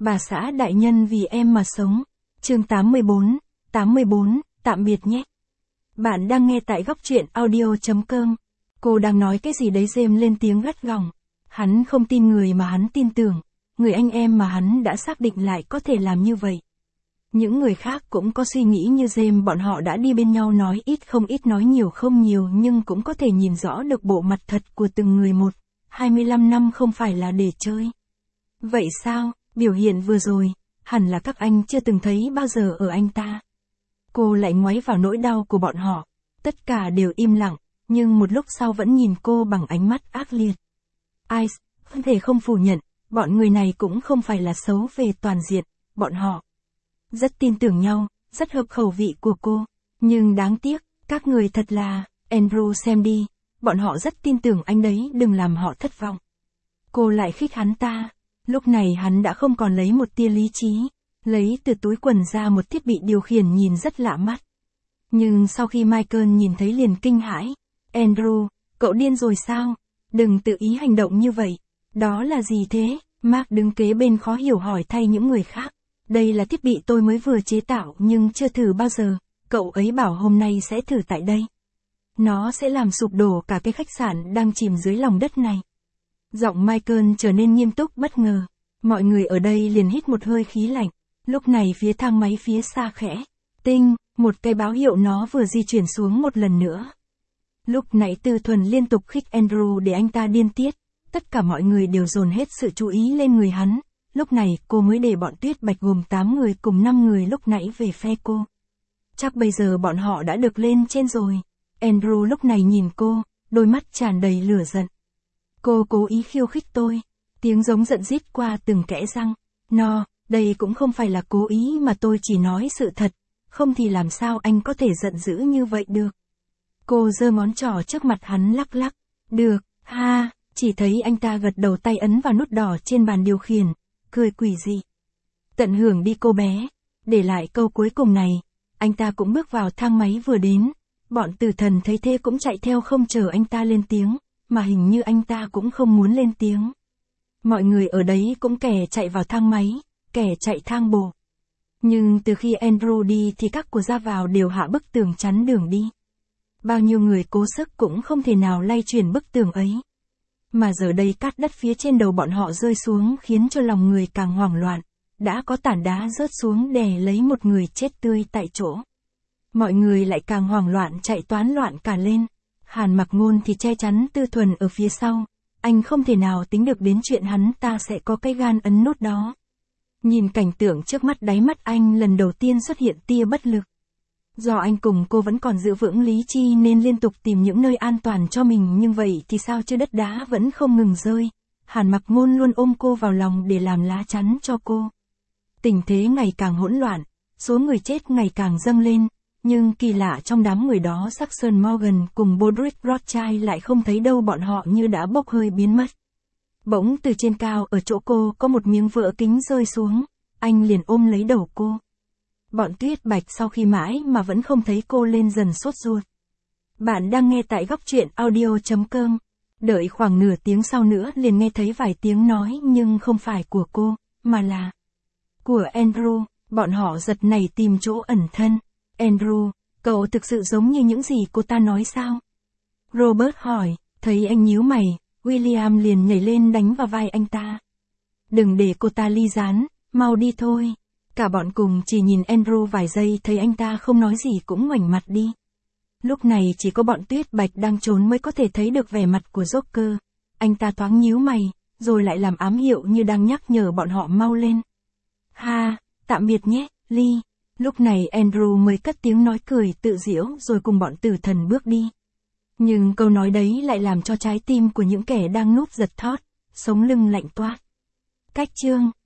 Bà xã đại nhân vì em mà sống. Chương 84, tạm biệt nhé. Bạn đang nghe tại góc truyện audio.com. Cô đang nói cái gì đấy? James lên tiếng gắt gỏng. Hắn không tin người mà hắn tin tưởng, người anh em mà hắn đã xác định lại có thể làm như vậy. Những người khác cũng có suy nghĩ như James, bọn họ đã đi bên nhau, nói ít không ít nói nhiều không nhiều, nhưng cũng có thể nhìn rõ được bộ mặt thật của từng người một. 25 năm không phải là để chơi. Vậy sao, biểu hiện vừa rồi, hẳn là các anh chưa từng thấy bao giờ ở anh ta. Cô lại ngoáy vào nỗi đau của bọn họ. Tất cả đều im lặng, nhưng một lúc sau vẫn nhìn cô bằng ánh mắt ác liệt. Ice, không thể không phủ nhận, bọn người này cũng không phải là xấu về toàn diện, bọn họ rất tin tưởng nhau, rất hợp khẩu vị của cô. Nhưng đáng tiếc, các người thật là, Andrew xem đi, bọn họ rất tin tưởng anh đấy, đừng làm họ thất vọng. Cô lại khích hắn ta. Lúc này hắn đã không còn lấy một tia lý trí, lấy từ túi quần ra một thiết bị điều khiển nhìn rất lạ mắt. Nhưng sau khi Michael nhìn thấy liền kinh hãi. Andrew, cậu điên rồi sao? Đừng tự ý hành động như vậy. Đó là gì thế? Mark đứng kế bên khó hiểu hỏi thay những người khác. Đây là thiết bị tôi mới vừa chế tạo nhưng chưa thử bao giờ. Cậu ấy bảo hôm nay sẽ thử tại đây. Nó sẽ làm sụp đổ cả cái khách sạn đang chìm dưới lòng đất này. Giọng Michael trở nên nghiêm túc bất ngờ. Mọi người ở đây liền hít một hơi khí lạnh. Lúc này phía thang máy phía xa khẽ tinh, một cái báo hiệu nó vừa di chuyển xuống một lần nữa. Lúc nãy Tư Thuần liên tục khích Andrew để anh ta điên tiết. Tất cả mọi người đều dồn hết sự chú ý lên người hắn. Lúc này cô mới để bọn Tuyết Bạch gồm 8 người cùng 5 người lúc nãy về phe cô. Chắc bây giờ bọn họ đã được lên trên rồi. Andrew lúc này nhìn cô, đôi mắt tràn đầy lửa giận. Cô cố ý khiêu khích tôi. Tiếng giống giận rít qua từng kẽ răng. No, đây cũng không phải là cố ý mà tôi chỉ nói sự thật. Không thì làm sao anh có thể giận dữ như vậy được. Cô giơ ngón trỏ trước mặt hắn lắc lắc. Được, ha, chỉ thấy anh ta gật đầu, tay ấn vào nút đỏ trên bàn điều khiển. Cười quỷ dị. Tận hưởng đi cô bé. Để lại câu cuối cùng này. Anh ta cũng bước vào thang máy vừa đến. Bọn Tử Thần thấy thế cũng chạy theo không chờ anh ta lên tiếng. Mà hình như anh ta cũng không muốn lên tiếng. Mọi người ở đấy cũng kẻ chạy vào thang máy, kẻ chạy thang bộ. Nhưng từ khi Andrew đi thì các cửa ra vào đều hạ bức tường chắn đường đi. Bao nhiêu người cố sức cũng không thể nào lay chuyển bức tường ấy. Mà giờ đây cát đất phía trên đầu bọn họ rơi xuống khiến cho lòng người càng hoảng loạn. Đã có tảng đá rớt xuống đè lấy một người chết tươi tại chỗ. Mọi người lại càng hoảng loạn chạy toán loạn cả lên. Hàn Mặc Ngôn thì che chắn Tư Thuần ở phía sau. Anh không thể nào tính được đến chuyện hắn ta sẽ có cái gan ấn nút đó. Nhìn cảnh tượng trước mắt, đáy mắt anh lần đầu tiên xuất hiện tia bất lực. Do anh cùng cô vẫn còn giữ vững lý trí nên liên tục tìm những nơi an toàn cho mình, nhưng vậy thì sao chứ đất đá vẫn không ngừng rơi. Hàn Mặc Ngôn luôn ôm cô vào lòng để làm lá chắn cho cô. Tình thế ngày càng hỗn loạn, số người chết ngày càng dâng lên. Nhưng kỳ lạ trong đám người đó, Saxon Morgan cùng Bodrick Rothschild lại không thấy đâu, bọn họ như đã bốc hơi biến mất. Bỗng từ trên cao ở chỗ cô có một miếng vỡ kính rơi xuống, anh liền ôm lấy đầu cô. Bọn Tuyết Bạch sau khi mãi mà vẫn không thấy cô lên dần sốt ruột. Bạn đang nghe tại góc truyện audio.com. Đợi khoảng nửa tiếng sau nữa liền nghe thấy vài tiếng nói, nhưng không phải của cô, mà là của Andrew. Bọn họ giật nảy tìm chỗ ẩn thân. Andrew, cậu thực sự giống như những gì cô ta nói sao? Robert hỏi, thấy anh nhíu mày, William liền nhảy lên đánh vào vai anh ta. Đừng để cô ta ly gián, mau đi thôi. Cả bọn cùng chỉ nhìn Andrew vài giây, thấy anh ta không nói gì cũng ngoảnh mặt đi. Lúc này chỉ có bọn Tuyết Bạch đang trốn mới có thể thấy được vẻ mặt của Joker. Anh ta thoáng nhíu mày, rồi lại làm ám hiệu như đang nhắc nhở bọn họ mau lên. Ha, tạm biệt nhé, Lee. Lúc này Andrew mới cất tiếng nói cười tự giễu rồi cùng bọn Tử Thần bước đi. Nhưng câu nói đấy lại làm cho trái tim của những kẻ đang núp giật thót, sống lưng lạnh toát. Cách chương